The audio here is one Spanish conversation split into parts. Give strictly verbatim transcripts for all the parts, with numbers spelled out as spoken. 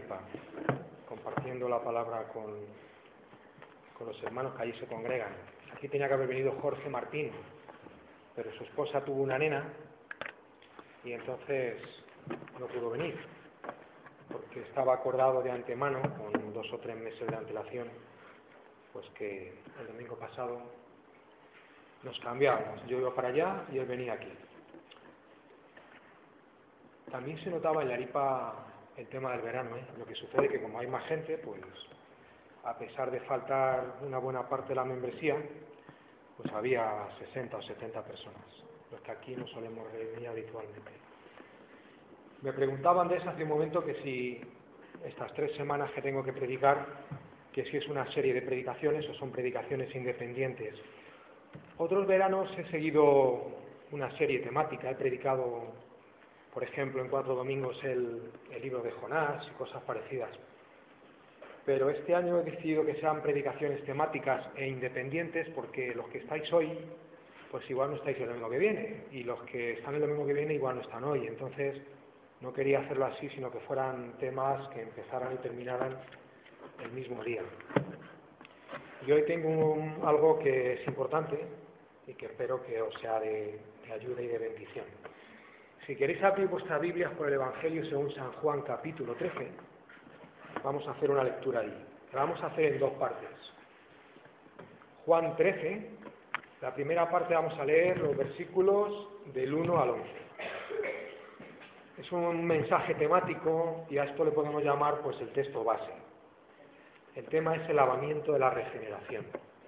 Laripa, compartiendo la palabra con, con los hermanos que allí se congregan. Aquí tenía que haber venido Jorge Martín, pero su esposa tuvo una nena y entonces no pudo venir, porque estaba acordado de antemano, con dos o tres meses de antelación, pues que el domingo pasado nos cambiábamos. Yo iba para allá y él venía aquí. También se notaba en Laripa el tema del verano, ¿eh? Lo que sucede es que como hay más gente, pues a pesar de faltar una buena parte de la membresía, pues había sesenta o setenta personas, los que aquí nos solemos reunir habitualmente. Me preguntaban de eso hace un momento que si estas tres semanas que tengo que predicar, que si es una serie de predicaciones o son predicaciones independientes. Otros veranos he seguido una serie temática, he predicado, por ejemplo, en cuatro domingos el, el libro de Jonás y cosas parecidas. Pero este año he decidido que sean predicaciones temáticas e independientes porque los que estáis hoy, pues igual no estáis el domingo que viene, y los que están el domingo que viene igual no están hoy. Entonces no quería hacerlo así, sino que fueran temas que empezaran y terminaran el mismo día. Y hoy tengo un, algo que es importante y que espero que os sea de, de ayuda y de bendición. Si queréis abrir vuestras Biblias por el Evangelio según San Juan capítulo trece, vamos a hacer una lectura ahí. La vamos a hacer en dos partes. Juan trece, la primera parte vamos a leer los versículos del uno al once. Es un mensaje temático y a esto le podemos llamar pues el texto base. El tema es el lavamiento de la regeneración.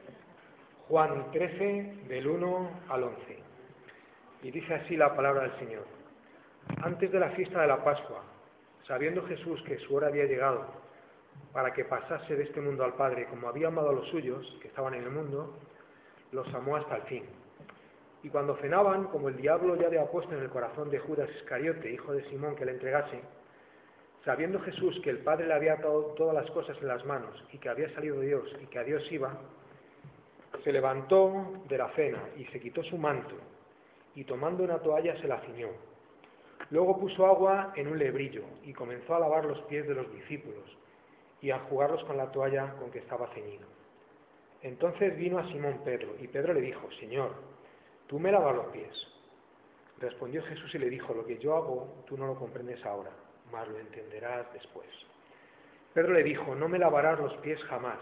Juan trece, del uno al once. Y dice así la palabra del Señor. Antes de la fiesta de la Pascua, sabiendo Jesús que su hora había llegado para que pasase de este mundo al Padre, como había amado a los suyos que estaban en el mundo, los amó hasta el fin. Y cuando cenaban, como el diablo ya había puesto en el corazón de Judas Iscariote, hijo de Simón, que le entregase, sabiendo Jesús que el Padre le había atado todas las cosas en las manos y que había salido de Dios y que a Dios iba, se levantó de la cena y se quitó su manto y tomando una toalla se la ciñó. Luego puso agua en un lebrillo y comenzó a lavar los pies de los discípulos y a enjugarlos con la toalla con que estaba ceñido. Entonces vino a Simón Pedro y Pedro le dijo: Señor, ¿tú me lavas los pies? Respondió Jesús y le dijo: lo que yo hago tú no lo comprendes ahora, mas lo entenderás después. Pedro le dijo: no me lavarás los pies jamás.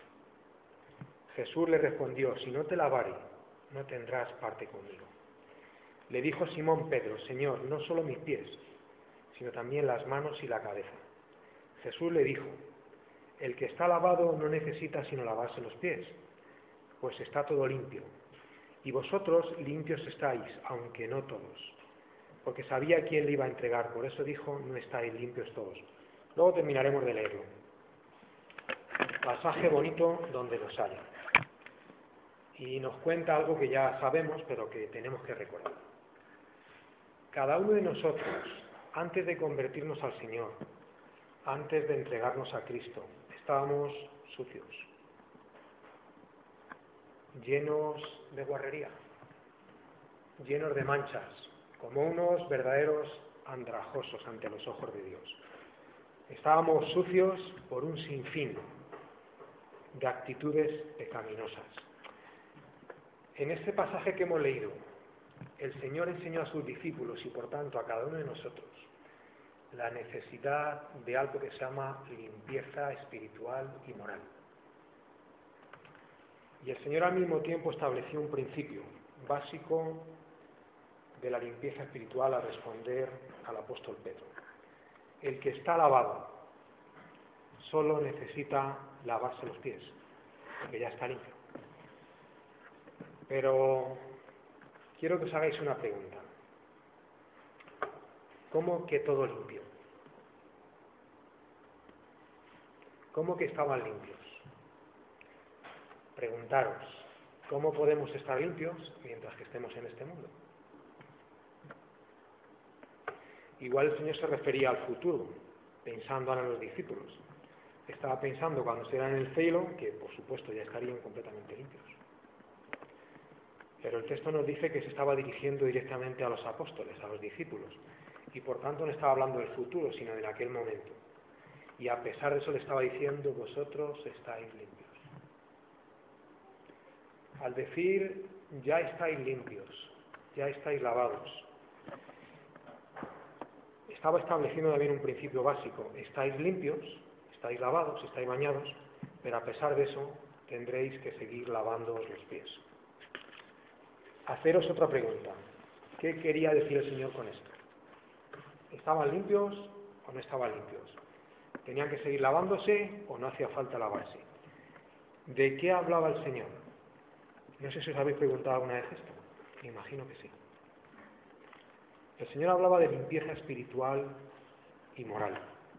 Jesús le respondió: si no te lavare, no tendrás parte conmigo. Le dijo Simón Pedro: Señor, no solo mis pies, sino también las manos y la cabeza. Jesús le dijo: el que está lavado no necesita sino lavarse los pies, pues está todo limpio. Y vosotros limpios estáis, aunque no todos. Porque sabía quién le iba a entregar, por eso dijo: no estáis limpios todos. Luego terminaremos de leerlo. Pasaje bonito donde los haya. Y nos cuenta algo que ya sabemos, pero que tenemos que recordar. Cada uno de nosotros, antes de convertirnos al Señor, antes de entregarnos a Cristo, estábamos sucios, llenos de guarrería, llenos de manchas, como unos verdaderos andrajosos ante los ojos de Dios. Estábamos sucios por un sinfín de actitudes pecaminosas. En este pasaje que hemos leído, el Señor enseñó a sus discípulos y por tanto a cada uno de nosotros la necesidad de algo que se llama limpieza espiritual y moral. Y el Señor al mismo tiempo estableció un principio básico de la limpieza espiritual a responder al apóstol Pedro. El que está lavado solo necesita lavarse los pies, porque ya está limpio. Pero quiero que os hagáis una pregunta. ¿Cómo que todo limpio? ¿Cómo que estaban limpios? Preguntaros, ¿cómo podemos estar limpios mientras que estemos en este mundo? Igual el Señor se refería al futuro, pensando ahora en los discípulos. Estaba pensando cuando estuvieran en el cielo, que por supuesto ya estarían completamente limpios. Pero el texto nos dice que se estaba dirigiendo directamente a los apóstoles, a los discípulos, y por tanto no estaba hablando del futuro, sino de aquel momento. Y a pesar de eso le estaba diciendo, vosotros estáis limpios. Al decir, ya estáis limpios, ya estáis lavados, estaba estableciendo también un principio básico. Estáis limpios, estáis lavados, estáis bañados, pero a pesar de eso tendréis que seguir lavándoos los pies. Haceros otra pregunta. ¿Qué quería decir el Señor con esto? ¿Estaban limpios o no estaban limpios? ¿Tenían que seguir lavándose o no hacía falta lavarse? ¿De qué hablaba el Señor? No sé si os habéis preguntado alguna vez esto. Me imagino que sí. El Señor hablaba de limpieza espiritual y moral.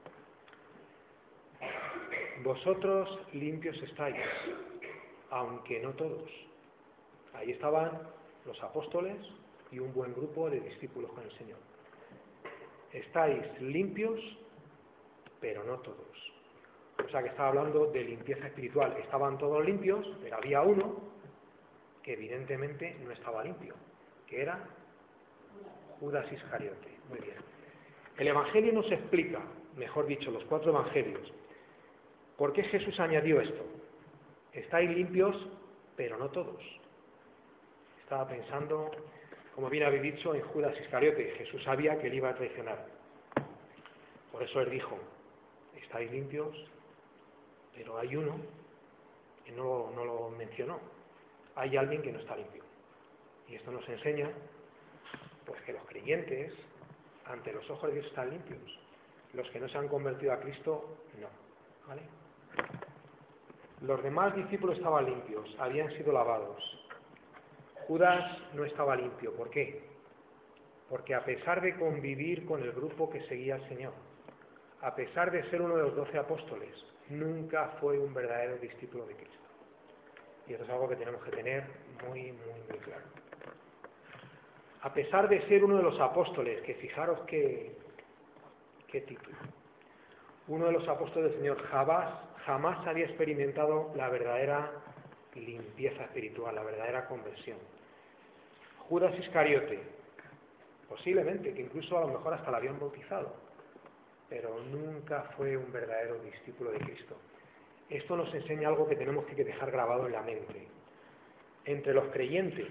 Vosotros limpios estáis, aunque no todos. Ahí estaban los apóstoles y un buen grupo de discípulos con el Señor. Estáis limpios, pero no todos. O sea que estaba hablando de limpieza espiritual. Estaban todos limpios, pero había uno que evidentemente no estaba limpio, que era Judas Iscariote. Muy bien. El Evangelio nos explica, mejor dicho, los cuatro Evangelios, por qué Jesús añadió esto. Estáis limpios, pero no todos. Estaba pensando, como bien habéis dicho, en Judas Iscariote. Jesús sabía que él iba a traicionar. Por eso él dijo, estáis limpios, pero hay uno que no, no lo mencionó. Hay alguien que no está limpio. Y esto nos enseña pues que los creyentes, ante los ojos de Dios, están limpios. Los que no se han convertido a Cristo, no. ¿Vale? Los demás discípulos estaban limpios, habían sido lavados. Judas no estaba limpio. ¿Por qué? Porque a pesar de convivir con el grupo que seguía al Señor, a pesar de ser uno de los doce apóstoles, nunca fue un verdadero discípulo de Cristo. Y esto es algo que tenemos que tener muy, muy, muy claro. A pesar de ser uno de los apóstoles, que fijaros qué, qué título, uno de los apóstoles del Señor, jamás, jamás había experimentado la verdadera limpieza espiritual, la verdadera conversión. Judas Iscariote, posiblemente, que incluso a lo mejor hasta la habían bautizado, pero nunca fue un verdadero discípulo de Cristo. Esto nos enseña algo que tenemos que dejar grabado en la mente. Entre los creyentes,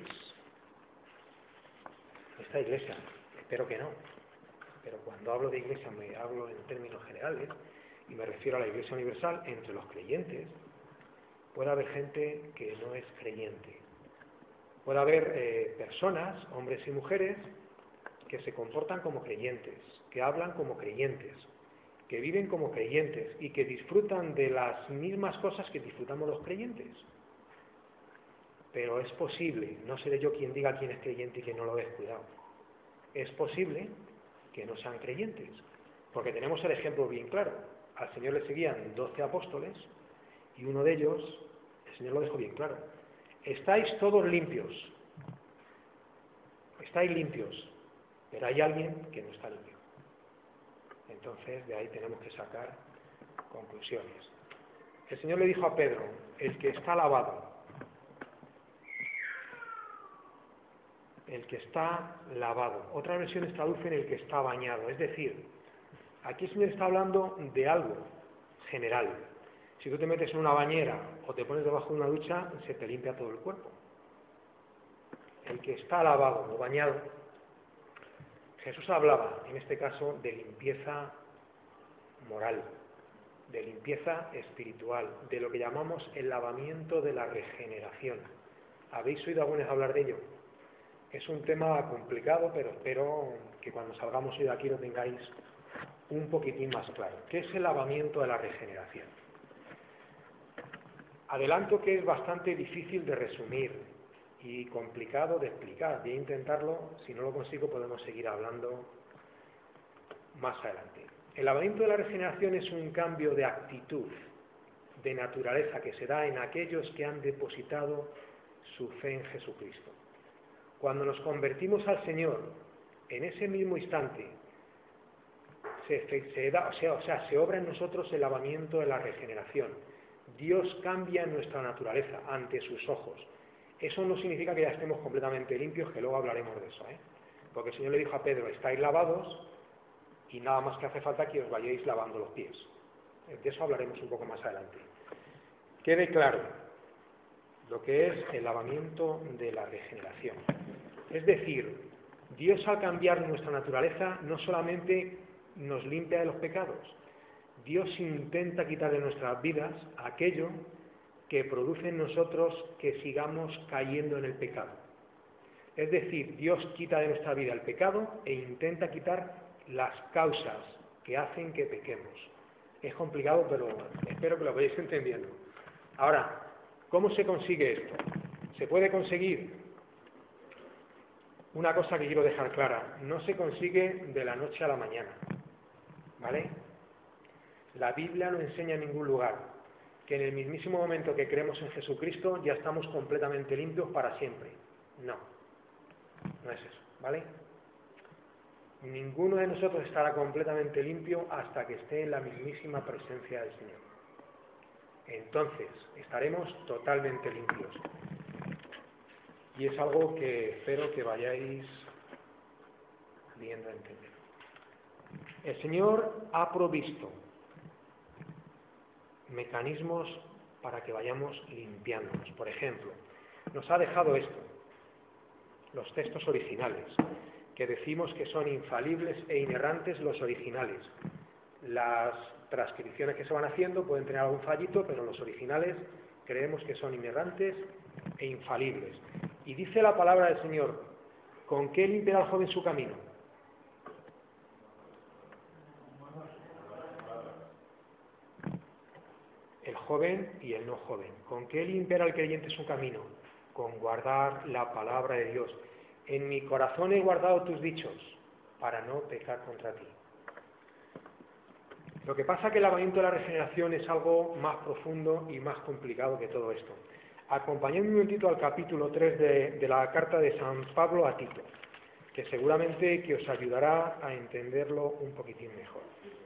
esta iglesia, espero que no, pero cuando hablo de iglesia me hablo en términos generales y me refiero a la Iglesia Universal. Entre los creyentes puede haber gente que no es creyente. Puede haber eh, personas, hombres y mujeres, que se comportan como creyentes, que hablan como creyentes, que viven como creyentes y que disfrutan de las mismas cosas que disfrutamos los creyentes. Pero es posible, no seré yo quien diga quién es creyente y quién no lo es, cuidado. Es posible que no sean creyentes, porque tenemos el ejemplo bien claro. Al Señor le seguían doce apóstoles y uno de ellos, el Señor lo dejó bien claro. Estáis todos limpios, estáis limpios, pero hay alguien que no está limpio. Entonces, de ahí tenemos que sacar conclusiones. El Señor le dijo a Pedro, el que está lavado, el que está lavado. Otras versiones traducen el que está bañado. Es decir, aquí el Señor está hablando de algo general. Si tú te metes en una bañera o te pones debajo de una ducha, se te limpia todo el cuerpo. El que está lavado o bañado. Jesús hablaba, en este caso, de limpieza moral, de limpieza espiritual, de lo que llamamos el lavamiento de la regeneración. ¿Habéis oído alguna vez hablar de ello? Es un tema complicado, pero espero que cuando salgamos hoy de aquí lo tengáis un poquitín más claro. ¿Qué es el lavamiento de la regeneración? Adelanto que es bastante difícil de resumir y complicado de explicar. Voy a intentarlo, si no lo consigo podemos seguir hablando más adelante. El lavamiento de la regeneración es un cambio de actitud, de naturaleza, que se da en aquellos que han depositado su fe en Jesucristo. Cuando nos convertimos al Señor, en ese mismo instante, se, se da, o sea, o sea, se obra en nosotros el lavamiento de la regeneración. Dios cambia nuestra naturaleza ante sus ojos. Eso no significa que ya estemos completamente limpios, que luego hablaremos de eso, ¿eh? Porque el Señor le dijo a Pedro, estáis lavados y nada más que hace falta que os vayáis lavando los pies. De eso hablaremos un poco más adelante. Quede claro lo que es el lavamiento de la regeneración. Es decir, Dios al cambiar nuestra naturaleza no solamente nos limpia de los pecados, Dios intenta quitar de nuestras vidas aquello que produce en nosotros que sigamos cayendo en el pecado. Es decir, Dios quita de nuestra vida el pecado e intenta quitar las causas que hacen que pequemos. Es complicado, pero espero que lo vayáis entendiendo. Ahora, ¿cómo se consigue esto? ¿Se puede conseguir? Una cosa que quiero dejar clara, no se consigue de la noche a la mañana, ¿vale? La Biblia no enseña en ningún lugar que en el mismísimo momento que creemos en Jesucristo ya estamos completamente limpios para siempre. No, no es eso, ¿vale? Ninguno de nosotros estará completamente limpio hasta que esté en la mismísima presencia del Señor. Entonces, estaremos totalmente limpios. Y es algo que espero que vayáis viendo a entender. El Señor ha provisto mecanismos para que vayamos limpiándonos. Por ejemplo, nos ha dejado esto, los textos originales, que decimos que son infalibles e inerrantes los originales. Las transcripciones que se van haciendo pueden tener algún fallito, pero los originales creemos que son inerrantes e infalibles. Y dice la palabra del Señor, ¿con qué limpiará el joven su camino? El joven y el no joven. ¿Con qué limpiará el creyente su camino? Con guardar la palabra de Dios. En mi corazón he guardado tus dichos para no pecar contra ti. Lo que pasa es que el lavamiento de la regeneración es algo más profundo y más complicado que todo esto. Acompañadme un momentito al capítulo tres de, de la carta de San Pablo a Tito, que seguramente que os ayudará a entenderlo un poquitín mejor.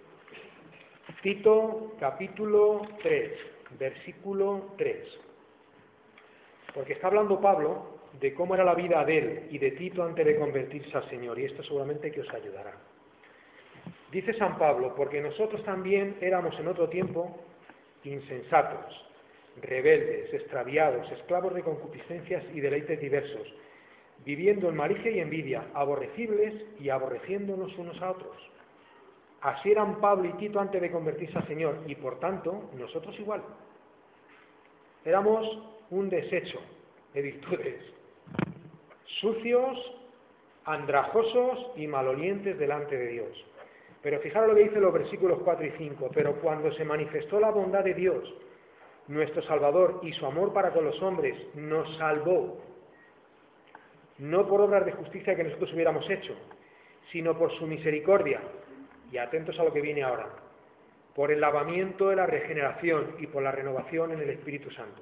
Tito, capítulo tres, versículo tres. Porque está hablando Pablo de cómo era la vida de él y de Tito antes de convertirse al Señor, y esto seguramente que os ayudará. Dice San Pablo, porque nosotros también éramos en otro tiempo insensatos, rebeldes, extraviados, esclavos de concupiscencias y deleites diversos, viviendo en malicia y envidia, aborrecibles y aborreciéndonos unos a otros. Así eran Pablo y Tito antes de convertirse al Señor, y por tanto, nosotros igual. Éramos un desecho de virtudes, sucios, andrajosos y malolientes delante de Dios. Pero fijaros lo que dicen los versículos cuatro y cinco. Pero cuando se manifestó la bondad de Dios, nuestro Salvador, y su amor para con los hombres, nos salvó, no por obras de justicia que nosotros hubiéramos hecho, sino por su misericordia, y atentos a lo que viene ahora, por el lavamiento de la regeneración y por la renovación en el Espíritu Santo.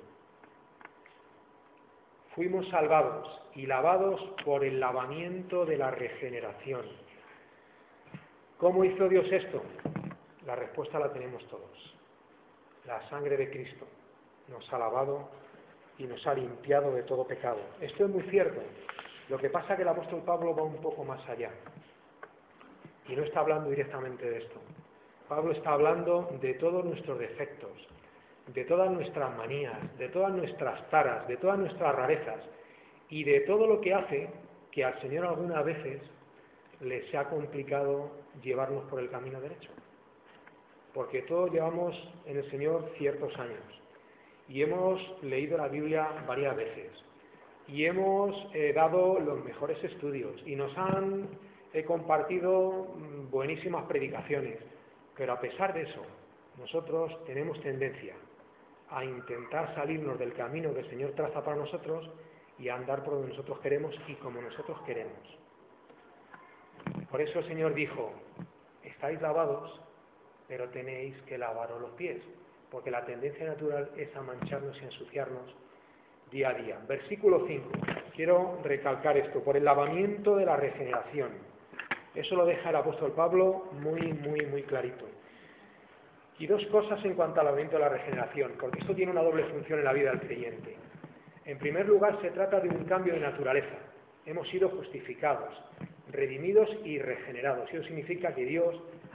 Fuimos salvados y lavados por el lavamiento de la regeneración. ¿Cómo hizo Dios esto? La respuesta la tenemos todos. La sangre de Cristo nos ha lavado y nos ha limpiado de todo pecado. Esto es muy cierto. Lo que pasa es que el apóstol Pablo va un poco más allá y no está hablando directamente de esto. Pablo está hablando de todos nuestros defectos, de todas nuestras manías, de todas nuestras taras, de todas nuestras rarezas y de todo lo que hace que al Señor algunas veces le sea complicado llevarnos por el camino derecho. Porque todos llevamos en el Señor ciertos años y hemos leído la Biblia varias veces y hemos eh, dado los mejores estudios y nos han eh, compartido buenísimas predicaciones, pero a pesar de eso, nosotros tenemos tendencia a intentar salirnos del camino que el Señor traza para nosotros y a andar por donde nosotros queremos y como nosotros queremos. Por eso el Señor dijo, estáis lavados, pero tenéis que lavaros los pies, porque la tendencia natural es a mancharnos y a ensuciarnos día a día. Versículo cinco. Quiero recalcar esto, por el lavamiento de la regeneración. Eso lo deja el apóstol Pablo muy, muy, muy clarito. Y dos cosas en cuanto al lavamiento de la regeneración, porque esto tiene una doble función en la vida del creyente. En primer lugar, se trata de un cambio de naturaleza. Hemos sido justificados, redimidos y regenerados. Eso significa que Dios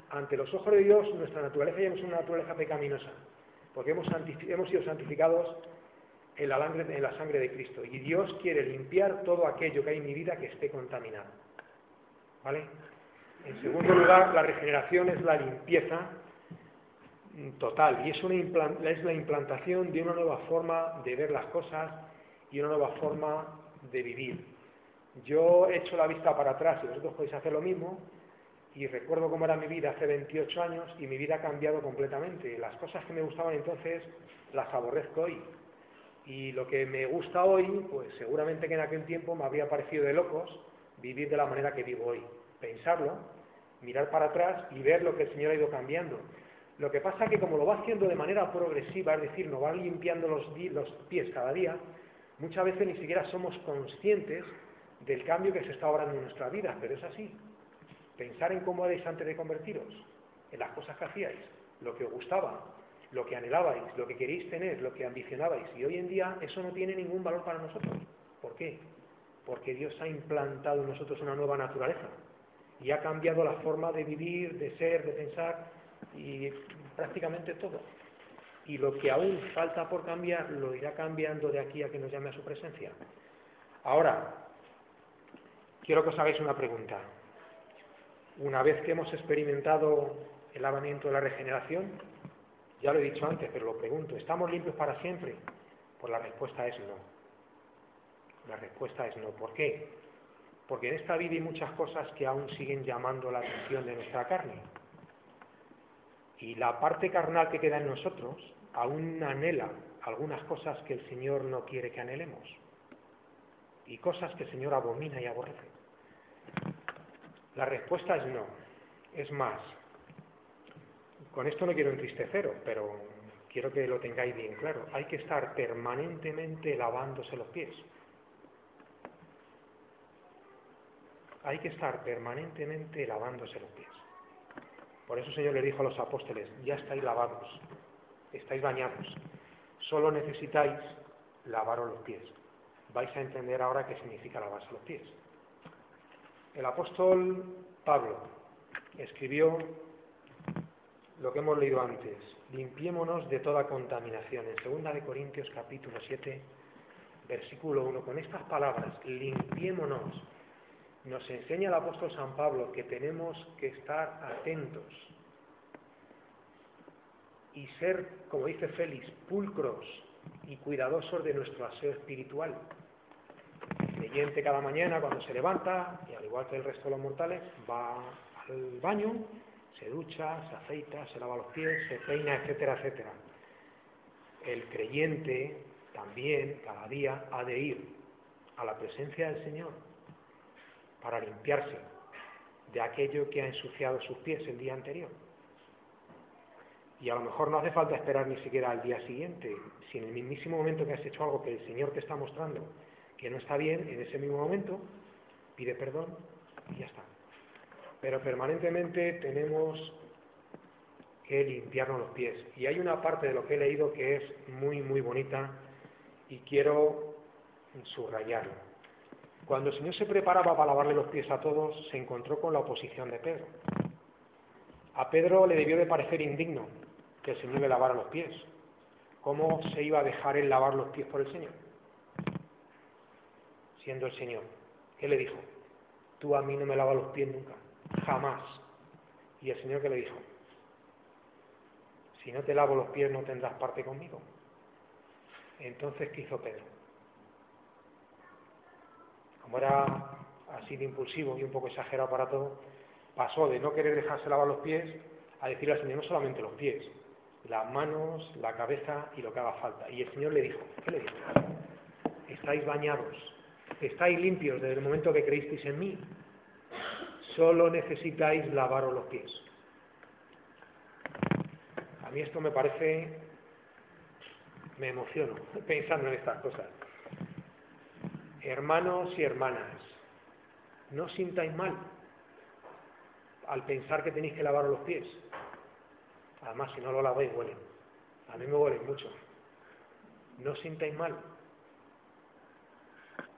ante los ojos de Dios, nuestra naturaleza ya no es una naturaleza pecaminosa, porque hemos, hemos sido santificados en la, en la sangre de Cristo, y Dios quiere limpiar todo aquello que hay en mi vida que esté contaminado. ¿Vale? En segundo lugar, la regeneración es la limpieza total, y es, una es la implantación de una nueva forma de ver las cosas y una nueva forma de vivir. Yo he hecho la vista para atrás y vosotros podéis hacer lo mismo, y recuerdo cómo era mi vida hace veintiocho años y mi vida ha cambiado completamente. Las cosas que me gustaban entonces las aborrezco hoy, y lo que me gusta hoy, pues seguramente que en aquel tiempo me habría parecido de locos vivir de la manera que vivo hoy. Pensarlo, mirar para atrás y ver lo que el Señor ha ido cambiando. Lo que pasa es que como lo va haciendo de manera progresiva, es decir, nos va limpiando los, los pies cada día, muchas veces ni siquiera somos conscientes del cambio que se está obrando en nuestra vida, pero es así. Pensar en cómo erais antes de convertiros, en las cosas que hacíais, lo que os gustaba, lo que anhelabais, lo que queríais tener, lo que ambicionabais, y hoy en día eso no tiene ningún valor para nosotros. ¿Por qué? Porque Dios ha implantado en nosotros una nueva naturaleza y ha cambiado la forma de vivir, de ser, de pensar y prácticamente todo. Y lo que aún falta por cambiar lo irá cambiando de aquí a que nos llame a su presencia. Ahora, quiero que os hagáis una pregunta. Una vez que hemos experimentado el lavamiento de la regeneración, ya lo he dicho antes, pero lo pregunto, ¿estamos limpios para siempre? Pues la respuesta es no. La respuesta es no. ¿Por qué? Porque en esta vida hay muchas cosas que aún siguen llamando la atención de nuestra carne. Y la parte carnal que queda en nosotros aún anhela algunas cosas que el Señor no quiere que anhelemos. Y cosas que el Señor abomina y aborrece. La respuesta es no. Es más, con esto no quiero entristeceros, pero quiero que lo tengáis bien claro. Hay que estar permanentemente lavándose los pies. Hay que estar permanentemente lavándose los pies. Por eso el Señor le dijo a los apóstoles, ya estáis lavados, estáis bañados, solo necesitáis lavaros los pies. Vais a entender ahora qué significa lavarse los pies. El apóstol Pablo escribió lo que hemos leído antes, limpiémonos de toda contaminación. En segunda de Corintios capítulo siete, versículo uno, con estas palabras, limpiémonos, nos enseña el apóstol San Pablo que tenemos que estar atentos y ser, como dice Félix, pulcros y cuidadosos de nuestro aseo espiritual. El creyente cada mañana cuando se levanta, y al igual que el resto de los mortales, va al baño, se ducha, se aceita, se lava los pies, se peina, etcétera, etcétera. El creyente también cada día ha de ir a la presencia del Señor para limpiarse de aquello que ha ensuciado sus pies el día anterior. Y a lo mejor no hace falta esperar ni siquiera al día siguiente. Si en el mismísimo momento que has hecho algo que el Señor te está mostrando que no está bien, en ese mismo momento pide perdón y ya está. Pero permanentemente tenemos que limpiarnos los pies. Y hay una parte de lo que he leído que es muy, muy bonita y quiero subrayarlo. Cuando el Señor se preparaba para lavarle los pies a todos, se encontró con la oposición de Pedro. A Pedro le debió de parecer indigno que el Señor le lavara los pies. ¿Cómo se iba a dejar él lavar los pies por el Señor? Siendo el Señor. ¿Qué le dijo? Tú a mí no me lavas los pies nunca, jamás. ¿Y el Señor qué le dijo? Si no te lavo los pies no tendrás parte conmigo. Entonces, ¿qué hizo Pedro? Como era así de impulsivo y un poco exagerado para todo, pasó de no querer dejarse lavar los pies a decirle al Señor no solamente los pies, las manos, la cabeza y lo que haga falta. Y el Señor le dijo, ¿qué le dijo? Estáis bañados, estáis limpios desde el momento que creísteis en mí, solo necesitáis lavaros los pies. A mí esto me parece, me emociono pensando en estas cosas. Hermanos y hermanas, no os sintáis mal al pensar que tenéis que lavaros los pies. Además, si no lo laváis, huelen. A mí me huelen mucho. No os sintáis mal.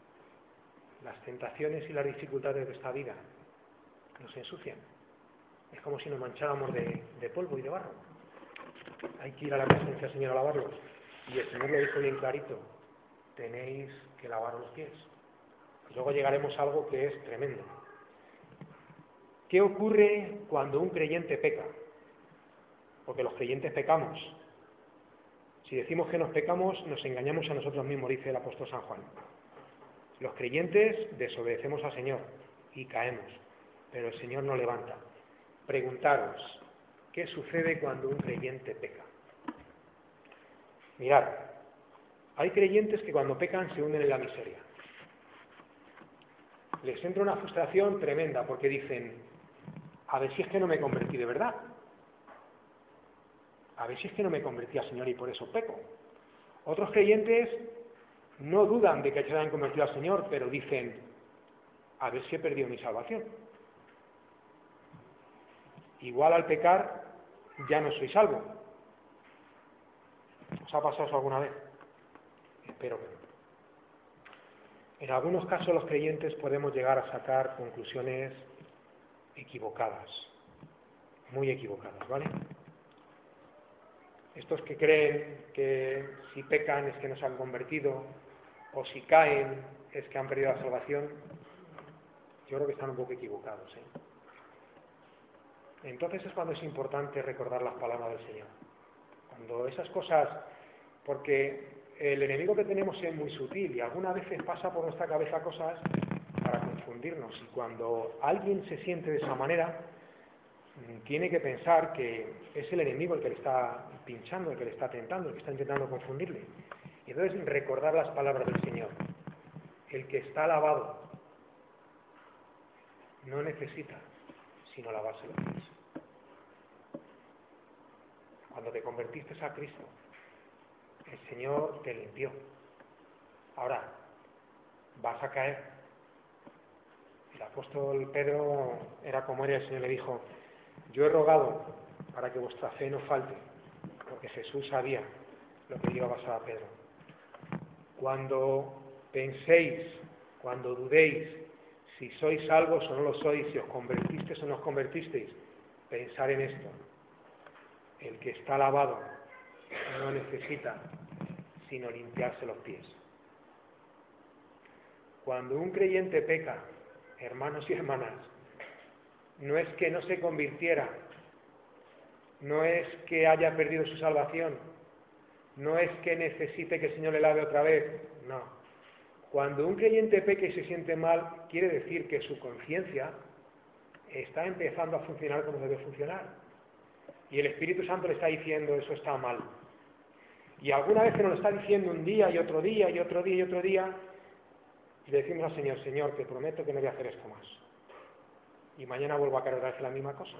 Las tentaciones y las dificultades de esta vida nos ensucian. Es como si nos mancháramos de, de polvo y de barro. Hay que ir a la presencia del Señor a lavarlos. Y el Señor lo dijo bien clarito, tenéis que lavaros los pies. Pues luego llegaremos a algo que es tremendo. ¿Qué ocurre cuando un creyente peca? Porque los creyentes pecamos. Si decimos que nos pecamos, nos engañamos a nosotros mismos, dice el apóstol San Juan. Los creyentes desobedecemos al Señor y caemos, pero el Señor nos levanta. Preguntaros, ¿qué sucede cuando un creyente peca? Mirad, hay creyentes que cuando pecan se hunden en la miseria. Les entra una frustración tremenda porque dicen, a ver si es que no me convertí de verdad. A ver si es que no me convertí al Señor y por eso peco. Otros creyentes no dudan de que se hayan convertido al Señor, pero dicen, a ver si he perdido mi salvación. Igual al pecar ya no soy salvo. ¿Os ha pasado eso alguna vez? Espero que no. En algunos casos los creyentes podemos llegar a sacar conclusiones equivocadas, muy equivocadas, ¿vale? Estos que creen que si pecan es que no se han convertido, o si caen es que han perdido la salvación, yo creo que están un poco equivocados, ¿eh? Entonces es cuando es importante recordar las palabras del Señor. Cuando esas cosas, porque el enemigo que tenemos es muy sutil y algunas veces pasa por nuestra cabeza cosas para confundirnos, y cuando alguien se siente de esa manera, tiene que pensar que es el enemigo el que le está pinchando, el que le está tentando, el que está intentando confundirle. Y entonces recordar las palabras del Señor. El que está lavado no necesita sino lavarse los pies. Cuando te convertiste a Cristo, el Señor te limpió. Ahora, vas a caer. El apóstol Pedro era como era, el Señor le dijo, yo he rogado para que vuestra fe no falte, porque Jesús sabía lo que le iba a pasar a Pedro. Cuando penséis, cuando dudéis si sois salvos o no lo sois, si os convertisteis o no os convertisteis, pensar en esto. El que está lavado no necesita sino limpiarse los pies. Cuando un creyente peca, hermanos y hermanas, no es que no se convirtiera, no es que haya perdido su salvación, no es que necesite que el Señor le lave otra vez, no. Cuando un creyente peca y se siente mal, quiere decir que su conciencia está empezando a funcionar como debe funcionar. Y el Espíritu Santo le está diciendo, eso está mal. Y alguna vez que nos lo está diciendo un día y otro día y otro día y otro día, y le decimos al Señor, Señor, te prometo que no voy a hacer esto más. Y mañana vuelvo a caer otra vez en la misma cosa.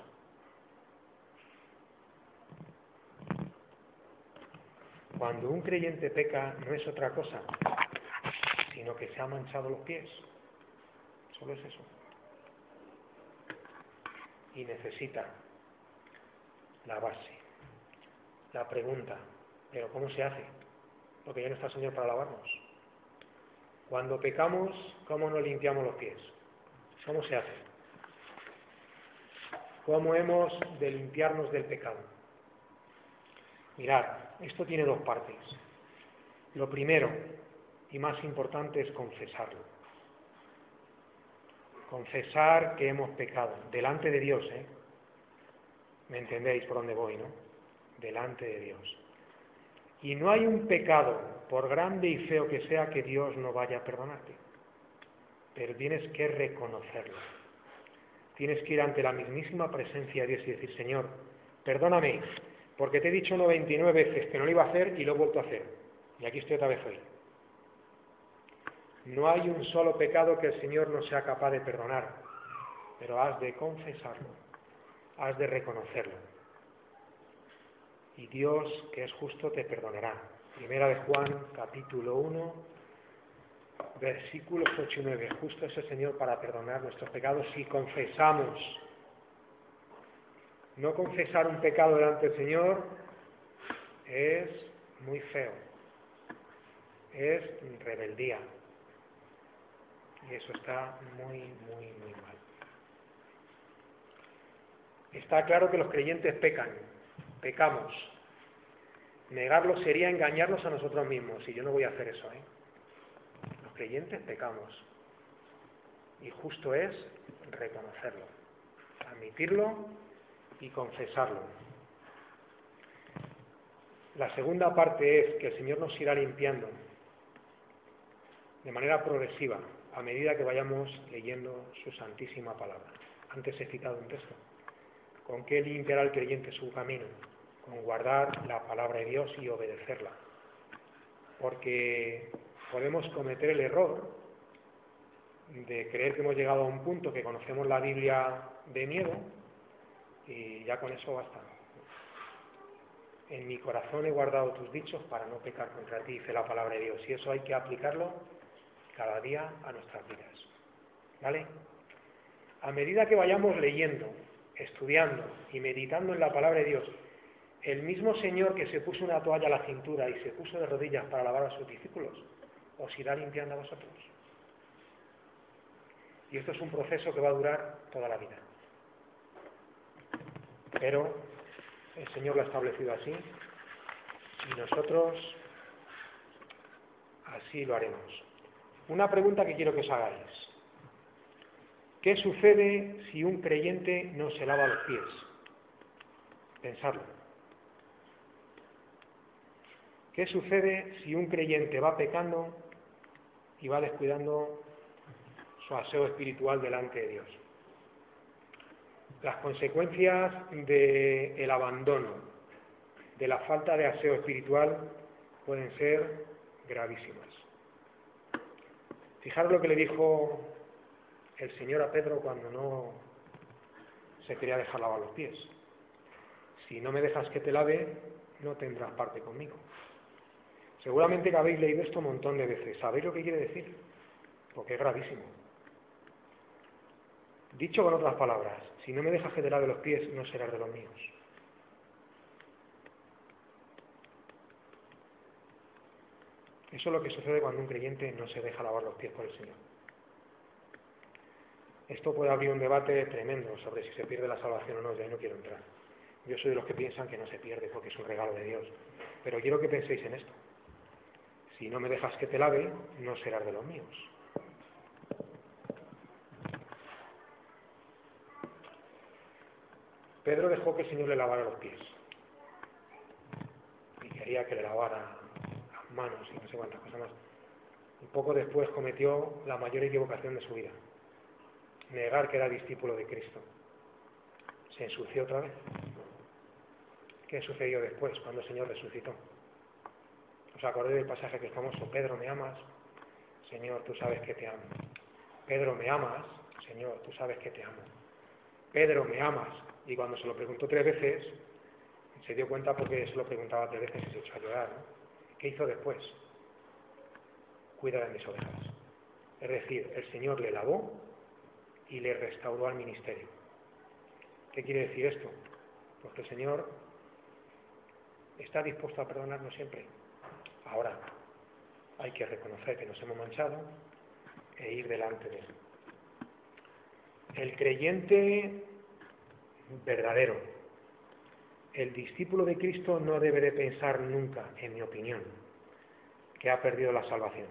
Cuando un creyente peca no es otra cosa, sino que se ha manchado los pies. Solo es eso. Y necesita lavarse. La pregunta, ¿pero cómo se hace? Porque ya no está el Señor para lavarnos. Cuando pecamos, ¿cómo nos limpiamos los pies? ¿Cómo se hace? ¿Cómo hemos de limpiarnos del pecado? Mirad, esto tiene dos partes. Lo primero y más importante es confesarlo. Confesar que hemos pecado delante de Dios, ¿eh? ¿Me entendéis por dónde voy, no? Delante de Dios. Y no hay un pecado, por grande y feo que sea, que Dios no vaya a perdonarte. Pero tienes que reconocerlo. Tienes que ir ante la mismísima presencia de Dios y decir, Señor, perdóname, porque te he dicho noventa y nueve veces que no lo iba a hacer y lo he vuelto a hacer. Y aquí estoy otra vez hoy. No hay un solo pecado que el Señor no sea capaz de perdonar, pero has de confesarlo, has de reconocerlo. Y Dios, que es justo, te perdonará. Primera de Juan, capítulo uno, versículos ocho y nueve. Justo es el Señor para perdonar nuestros pecados si confesamos. No confesar un pecado delante del Señor es muy feo. Es rebeldía. Y eso está muy, muy, muy mal. Está claro que los creyentes pecan, pecamos. Negarlo sería engañarnos a nosotros mismos, y yo no voy a hacer eso, ¿eh? Los creyentes pecamos. Y justo es reconocerlo, admitirlo y confesarlo. La segunda parte es que el Señor nos irá limpiando de manera progresiva a medida que vayamos leyendo su santísima palabra. Antes he citado un texto. ¿Con qué limpiará el creyente su camino? Con guardar la palabra de Dios y obedecerla. Porque podemos cometer el error de creer que hemos llegado a un punto que conocemos la Biblia de miedo y ya con eso basta. En mi corazón he guardado tus dichos para no pecar contra ti, dice la palabra de Dios, y eso hay que aplicarlo cada día a nuestras vidas. ¿Vale? A medida que vayamos leyendo, estudiando y meditando en la palabra de Dios, el mismo Señor que se puso una toalla a la cintura y se puso de rodillas para lavar a sus discípulos, os irá limpiando a vosotros. Y esto es un proceso que va a durar toda la vida. Pero el Señor lo ha establecido así y nosotros así lo haremos. Una pregunta que quiero que os hagáis. ¿Qué sucede si un creyente no se lava los pies? Pensadlo. ¿Qué sucede si un creyente va pecando y va descuidando su aseo espiritual delante de Dios? Las consecuencias del abandono, de la falta de aseo espiritual, pueden ser gravísimas. Fijaros lo que le dijo el Señor a Pedro cuando no se quería dejar lavar los pies. Si no me dejas que te lave, no tendrás parte conmigo. Seguramente que habéis leído esto un montón de veces. ¿Sabéis lo que quiere decir? Porque es gravísimo. Dicho con otras palabras, si no me dejas que te lave los pies, no serás de los míos. Eso es lo que sucede cuando un creyente no se deja lavar los pies por el Señor. Esto puede abrir un debate tremendo sobre si se pierde la salvación o no, y ahí no quiero entrar. Yo soy de los que piensan que no se pierde porque es un regalo de Dios. Pero quiero que penséis en esto. Si no me dejas que te lave, no serás de los míos. Pedro dejó que el Señor le lavara los pies. Y quería que le lavara las manos y no sé cuántas cosas más. Un poco después cometió la mayor equivocación de su vida. Negar que era discípulo de Cristo. Se ensució otra vez. ¿Qué sucedió después cuando el Señor resucitó? ¿Os acordáis del pasaje que es famoso? Pedro, ¿me amas? Señor, tú sabes que te amo. Pedro, ¿me amas? Señor, tú sabes que te amo. Pedro, ¿me amas? Y cuando se lo preguntó tres veces, se dio cuenta porque se lo preguntaba tres veces y se echó a llorar, ¿no? ¿Qué hizo después? Cuida de mis ovejas. Es decir, el Señor le lavó y le restauró al ministerio. ¿Qué quiere decir esto? Pues que el Señor está dispuesto a perdonarnos siempre. Ahora hay que reconocer que nos hemos manchado e ir delante de Él. El creyente verdadero, el discípulo de Cristo, no debe de pensar nunca, en mi opinión, que ha perdido la salvación.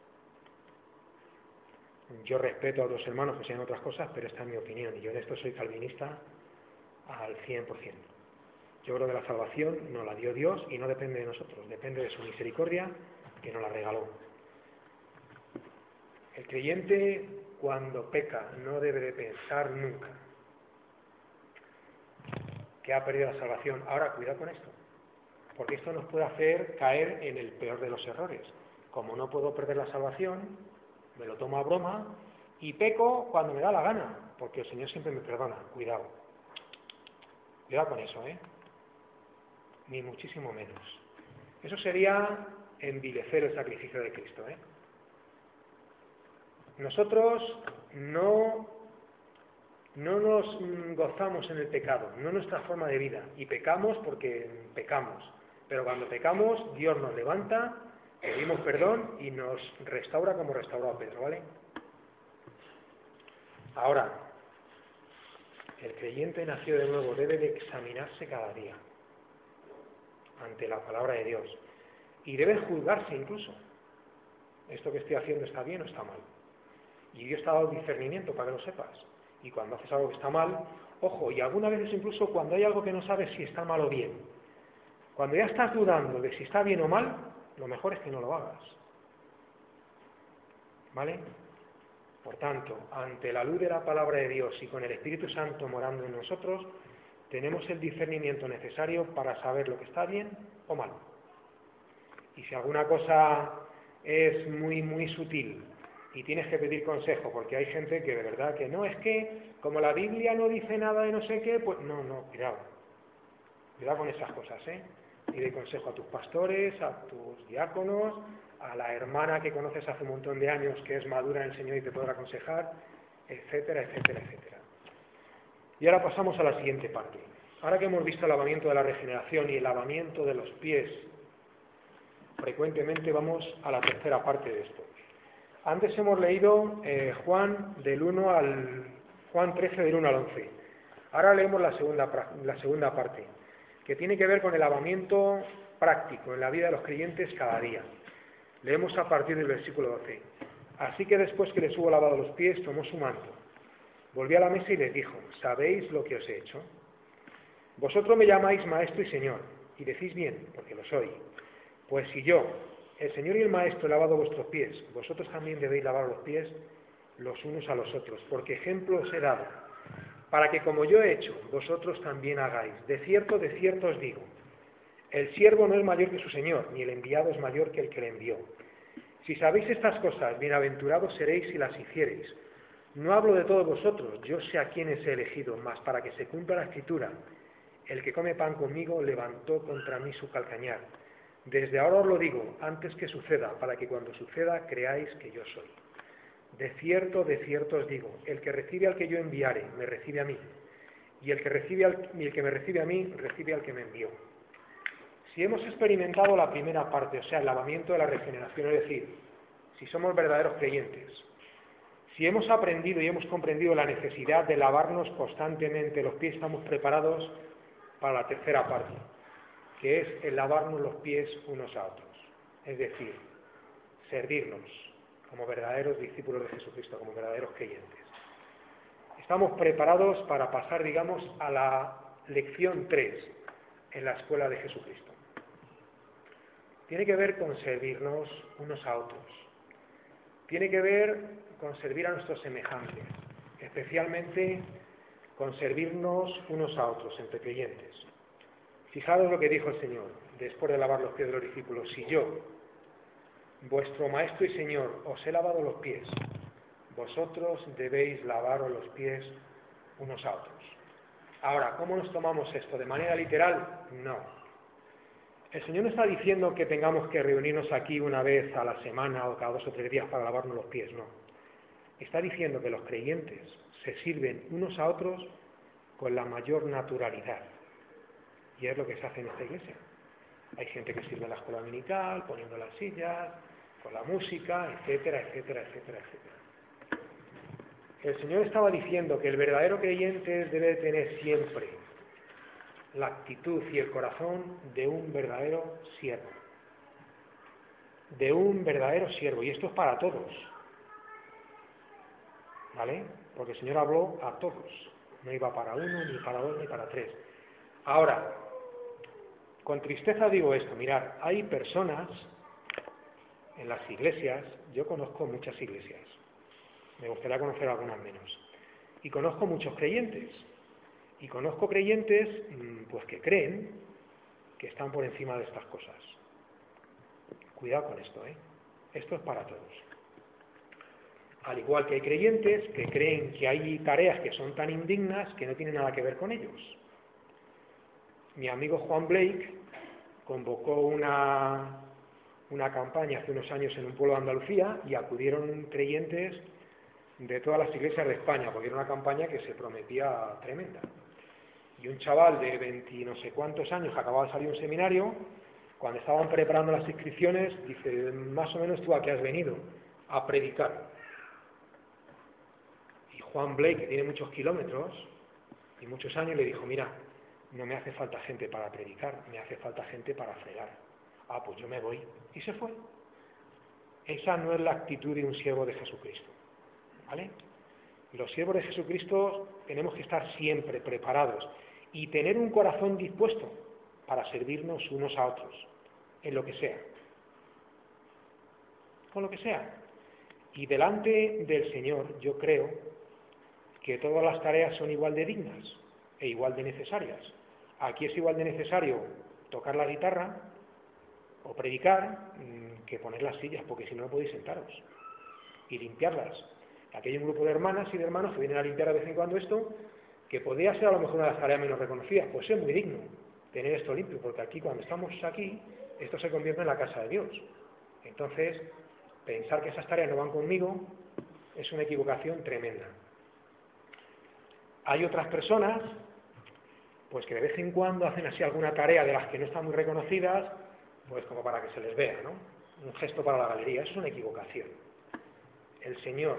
Yo respeto a otros hermanos que sean otras cosas, pero esta es mi opinión, y yo en esto soy calvinista al cien por ciento. Yo creo que la salvación nos la dio Dios y no depende de nosotros, depende de su misericordia que nos la regaló. El creyente, cuando peca, no debe de pensar nunca que ha perdido la salvación. Ahora, cuidado con esto, porque esto nos puede hacer caer en el peor de los errores. Como no puedo perder la salvación, me lo tomo a broma y peco cuando me da la gana, porque el Señor siempre me perdona. Cuidado. Cuidado con eso, ¿eh? Ni muchísimo menos. Eso sería envilecer el sacrificio de Cristo, ¿eh? Nosotros no, no nos gozamos en el pecado, no nuestra forma de vida, y pecamos porque pecamos. Pero cuando pecamos, Dios nos levanta, pedimos perdón y nos restaura como restauró a Pedro, ¿vale? Ahora, El creyente nacido de nuevo debe de examinarse cada día ante la palabra de Dios y debe juzgarse incluso. ¿Esto que estoy haciendo está bien o está mal? Y Dios te ha dado discernimiento para que lo sepas. Y cuando haces algo que está mal, ojo, y algunas veces incluso cuando hay algo que no sabes si está mal o bien, cuando ya estás dudando de si está bien o mal, lo mejor es que no lo hagas. ¿Vale? Por tanto, ante la luz de la palabra de Dios y con el Espíritu Santo morando en nosotros, tenemos el discernimiento necesario para saber lo que está bien o mal. Y si alguna cosa es muy, muy sutil y tienes que pedir consejo, porque hay gente que de verdad que no, es que como la Biblia no dice nada de no sé qué, pues no, no, cuidado. Cuidado con esas cosas, ¿eh? Pide consejo a tus pastores, a tus diáconos, a la hermana que conoces hace un montón de años que es madura en el Señor y te podrá aconsejar, etcétera, etcétera, etcétera. Y ahora pasamos a la siguiente parte. Ahora que hemos visto el lavamiento de la regeneración y el lavamiento de los pies, frecuentemente vamos a la tercera parte de esto. Antes hemos leído eh, Juan del uno al Juan trece del uno al once. Ahora leemos la segunda, la segunda parte, que tiene que ver con el lavamiento práctico en la vida de los creyentes cada día. Leemos a partir del versículo doce. Así que después que les hubo lavado los pies, tomó su manto, volvió a la mesa y les dijo: ¿sabéis lo que os he hecho? Vosotros me llamáis maestro y señor, y decís bien, porque lo soy. Pues si yo, el Señor y el Maestro, he lavado vuestros pies, vosotros también debéis lavar los pies los unos a los otros, porque ejemplo os he dado, para que como yo he hecho, vosotros también hagáis. De cierto, de cierto os digo, el siervo no es mayor que su Señor, ni el enviado es mayor que el que le envió. Si sabéis estas cosas, bienaventurados seréis si las hiciereis. No hablo de todos vosotros, yo sé a quiénes he elegido, mas para que se cumpla la Escritura, el que come pan conmigo levantó contra mí su calcañar. Desde ahora os lo digo, antes que suceda, para que cuando suceda creáis que yo soy. De cierto, de cierto os digo, el que recibe al que yo enviare, me recibe a mí, y el que, recibe al, y el que me recibe a mí, recibe al que me envió. Si hemos experimentado la primera parte, o sea, el lavamiento de la regeneración, es decir, si somos verdaderos creyentes, si hemos aprendido y hemos comprendido la necesidad de lavarnos constantemente los pies, estamos preparados para la tercera parte, que es el lavarnos los pies unos a otros, es decir, servirnos como verdaderos discípulos de Jesucristo, como verdaderos creyentes. Estamos preparados para pasar, digamos, a la lección tres en la escuela de Jesucristo. Tiene que ver con servirnos unos a otros. Tiene que ver con servir a nuestros semejantes, especialmente con servirnos unos a otros entre creyentes. Fijaros lo que dijo el Señor, después de lavar los pies de los discípulos: si yo, vuestro Maestro y Señor, os he lavado los pies, vosotros debéis lavaros los pies unos a otros. Ahora, ¿cómo nos tomamos esto? ¿De manera literal? No. El Señor no está diciendo que tengamos que reunirnos aquí una vez a la semana o cada dos o tres días para lavarnos los pies, no. Está diciendo que los creyentes se sirven unos a otros con la mayor naturalidad. Y es lo que se hace en esta iglesia. Hay gente que sirve en la escuela dominical, poniendo las sillas, con la música, etcétera, etcétera, etcétera, etcétera. El Señor estaba diciendo que el verdadero creyente debe tener siempre la actitud y el corazón de un verdadero siervo. De un verdadero siervo. Y esto es para todos. ¿Vale? Porque el Señor habló a todos. No iba para uno, ni para dos, ni para tres. Ahora, con tristeza digo esto, mirad, hay personas en las iglesias, yo conozco muchas iglesias, me gustaría conocer algunas menos, y conozco muchos creyentes, y conozco creyentes pues que creen que están por encima de estas cosas. Cuidado con esto, ¿eh? Esto es para todos. Al igual que hay creyentes que creen que hay tareas que son tan indignas que no tienen nada que ver con ellos. Mi amigo Juan Blake convocó una, una campaña hace unos años en un pueblo de Andalucía y acudieron creyentes de todas las iglesias de España, porque era una campaña que se prometía tremenda. Y un chaval de veinte no sé cuántos años que acababa de salir de un seminario, cuando estaban preparando las inscripciones, dice: más o menos tú a qué has venido, a predicar. Y Juan Blake, que tiene muchos kilómetros, y muchos años le dijo, mira, no me hace falta gente para predicar, me hace falta gente para fregar. Ah, pues yo me voy. Y se fue. Esa no es la actitud de un siervo de Jesucristo, ¿vale? Los siervos de Jesucristo tenemos que estar siempre preparados y tener un corazón dispuesto para servirnos unos a otros, en lo que sea, con lo que sea. Y delante del Señor yo creo que todas las tareas son igual de dignas e igual de necesarias. Aquí es igual de necesario tocar la guitarra o predicar que poner las sillas, porque si no, no podéis sentaros y limpiarlas. Aquí hay un grupo de hermanas y de hermanos que vienen a limpiar de vez en cuando esto, que podría ser a lo mejor una de las tareas menos reconocidas. Pues es muy digno tener esto limpio, porque aquí, cuando estamos aquí, esto se convierte en la casa de Dios. Entonces, pensar que esas tareas no van conmigo es una equivocación tremenda. Hay otras personas, pues que de vez en cuando hacen así alguna tarea de las que no están muy reconocidas, pues como para que se les vea, ¿no? Un gesto para la galería. Eso es una equivocación. El Señor,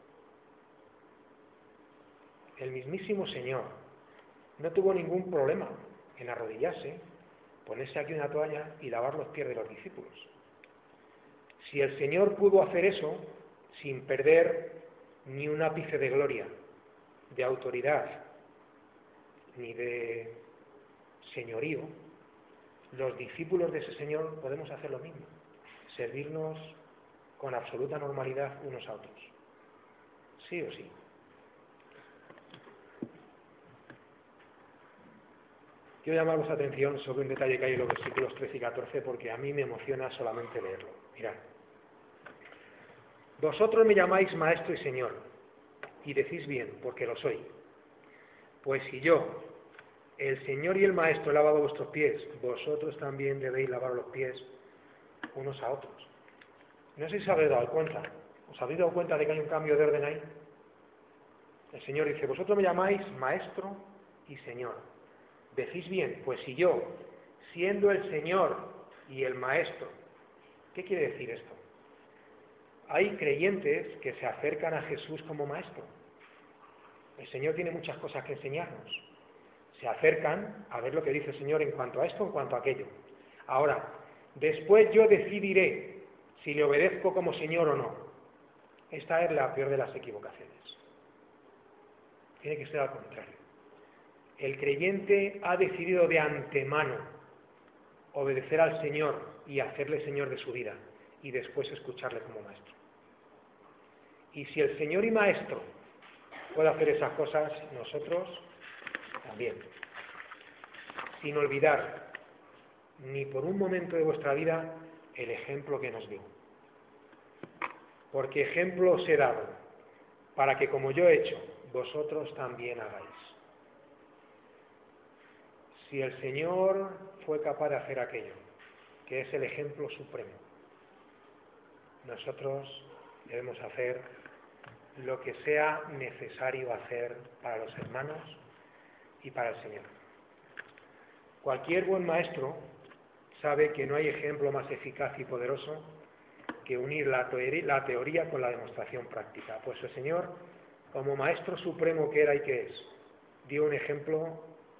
el mismísimo Señor, no tuvo ningún problema en arrodillarse, ponerse aquí una toalla y lavar los pies de los discípulos. Si el Señor pudo hacer eso sin perder ni un ápice de gloria, de autoridad, ni de señorío, los discípulos de ese Señor podemos hacer lo mismo, servirnos con absoluta normalidad unos a otros. Sí o sí. Quiero llamar vuestra atención sobre un detalle que hay en los versículos trece y catorce, porque a mí me emociona solamente leerlo. Mirad. Vosotros me llamáis Maestro y Señor, y decís bien, porque lo soy. Pues si yo, el Señor y el Maestro, he lavado vuestros pies, vosotros también debéis lavar los pies unos a otros. No sé si os habéis dado cuenta. ¿Os habéis dado cuenta de que hay un cambio de orden ahí? El Señor dice, vosotros me llamáis Maestro y Señor. Decís bien, pues si yo, siendo el Señor y el Maestro, ¿qué quiere decir esto? Hay creyentes que se acercan a Jesús como Maestro. El Señor tiene muchas cosas que enseñarnos. Se acercan a ver lo que dice el Señor en cuanto a esto, en cuanto a aquello. Ahora, después yo decidiré si le obedezco como Señor o no. Esta es la peor de las equivocaciones. Tiene que ser al contrario. El creyente ha decidido de antemano obedecer al Señor y hacerle Señor de su vida, y después escucharle como Maestro. Y si el Señor y Maestro puede hacer esas cosas, nosotros también. Sin olvidar ni por un momento de vuestra vida el ejemplo que nos dio. Porque ejemplo os he dado, para que como yo he hecho, vosotros también hagáis. Si el Señor fue capaz de hacer aquello, que es el ejemplo supremo, nosotros debemos hacer lo que sea necesario hacer para los hermanos y para el Señor. Cualquier buen maestro sabe que no hay ejemplo más eficaz y poderoso que unir la teoría, la teoría con la demostración práctica. Pues el Señor, como Maestro Supremo que era y que es, dio un ejemplo,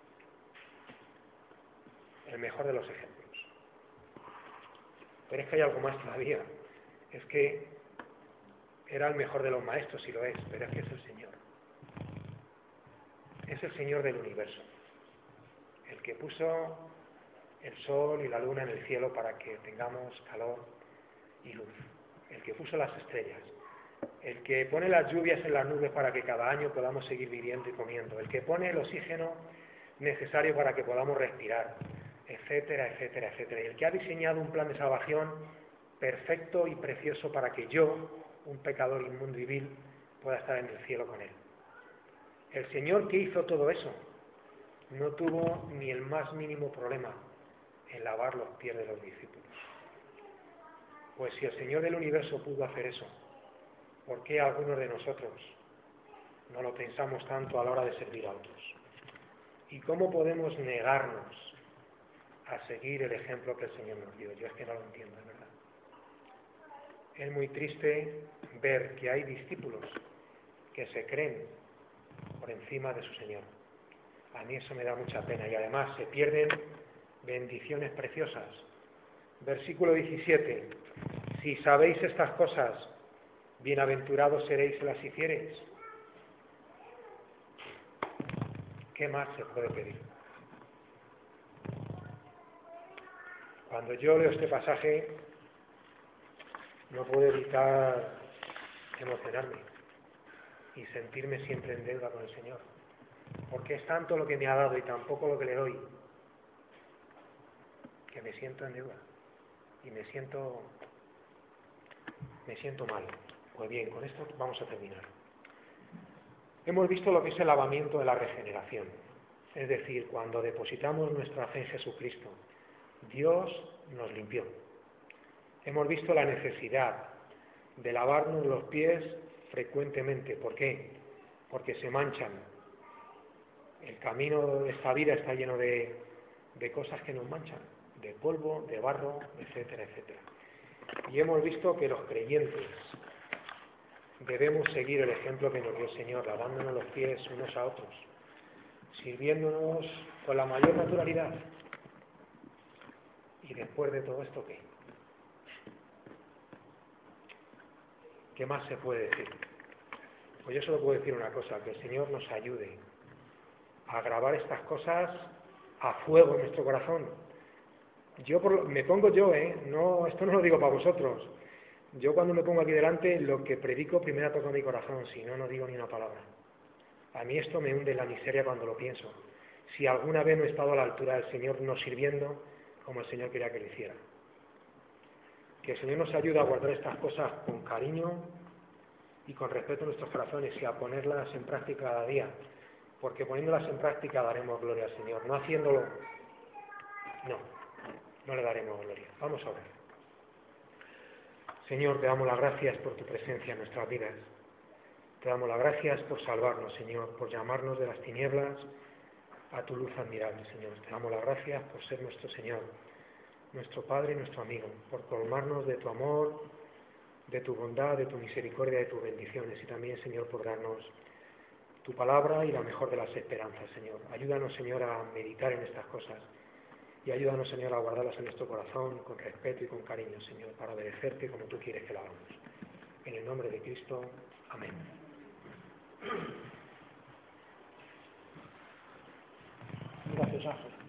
el mejor de los ejemplos. Pero es que hay algo más todavía. Es que era el mejor de los maestros, y lo es, pero es que es el Señor. Es el Señor del universo. El que puso el sol y la luna en el cielo para que tengamos calor y luz. El que puso las estrellas. El que pone las lluvias en las nubes para que cada año podamos seguir viviendo y comiendo. El que pone el oxígeno necesario para que podamos respirar, etcétera, etcétera, etcétera. Y el que ha diseñado un plan de salvación perfecto y precioso para que yo, un pecador inmundo y vil, pueda estar en el cielo con él. El Señor que hizo todo eso no tuvo ni el más mínimo problema en lavar los pies de los discípulos. Pues si el Señor del universo pudo hacer eso, ¿por qué algunos de nosotros no lo pensamos tanto a la hora de servir a otros? ¿Y cómo podemos negarnos a seguir el ejemplo que el Señor nos dio? Yo es que no lo entiendo, de verdad. Es muy triste ver que hay discípulos que se creen por encima de su Señor. A mí eso me da mucha pena y además se pierden bendiciones preciosas. Versículo diecisiete. Si sabéis estas cosas, bienaventurados seréis si las hiciereis. ¿Qué más se puede pedir? Cuando yo leo este pasaje, no puedo evitar emocionarme y sentirme siempre en deuda con el Señor. Porque es tanto lo que me ha dado y tan poco lo que le doy, que me siento en deuda y me siento, me siento mal. Pues bien, con esto vamos a terminar. Hemos visto lo que es el lavamiento de la regeneración, es decir, cuando depositamos nuestra fe en Jesucristo, Dios nos limpió. Hemos visto la necesidad de lavarnos los pies frecuentemente. ¿Por qué? Porque se manchan. El camino de esta vida está lleno de, de cosas que nos manchan, de polvo, de barro, etcétera, etcétera. Y hemos visto que los creyentes debemos seguir el ejemplo que nos dio el Señor, lavándonos los pies unos a otros, sirviéndonos con la mayor naturalidad. Y después de todo esto, ¿qué? ¿Qué más se puede decir? Pues yo solo puedo decir una cosa, que el Señor nos ayude a grabar estas cosas a fuego en nuestro corazón. Yo por lo, me pongo yo, ¿eh? No, esto no lo digo para vosotros. Yo cuando me pongo aquí delante, lo que predico primero toca mi corazón, si no, no digo ni una palabra. A mí esto me hunde en la miseria cuando lo pienso. Si alguna vez no he estado a la altura del Señor, no sirviendo como el Señor quería que lo hiciera. Que el Señor nos ayude a guardar estas cosas con cariño y con respeto en nuestros corazones y a ponerlas en práctica cada día. Porque poniéndolas en práctica daremos gloria al Señor. No haciéndolo, no, no le daremos gloria. Vamos a ver. Señor, te damos las gracias por tu presencia en nuestras vidas. Te damos las gracias por salvarnos, Señor, por llamarnos de las tinieblas a tu luz admirable, Señor. Te damos las gracias por ser nuestro Señor, nuestro Padre y nuestro amigo, por colmarnos de tu amor, de tu bondad, de tu misericordia, de tus bendiciones y también, Señor, por darnos tu palabra y la mejor de las esperanzas, Señor. Ayúdanos, Señor, a meditar en estas cosas y ayúdanos, Señor, a guardarlas en nuestro corazón con respeto y con cariño, Señor, para obedecerte como tú quieres que lo hagamos. En el nombre de Cristo, amén. Gracias, Ángel.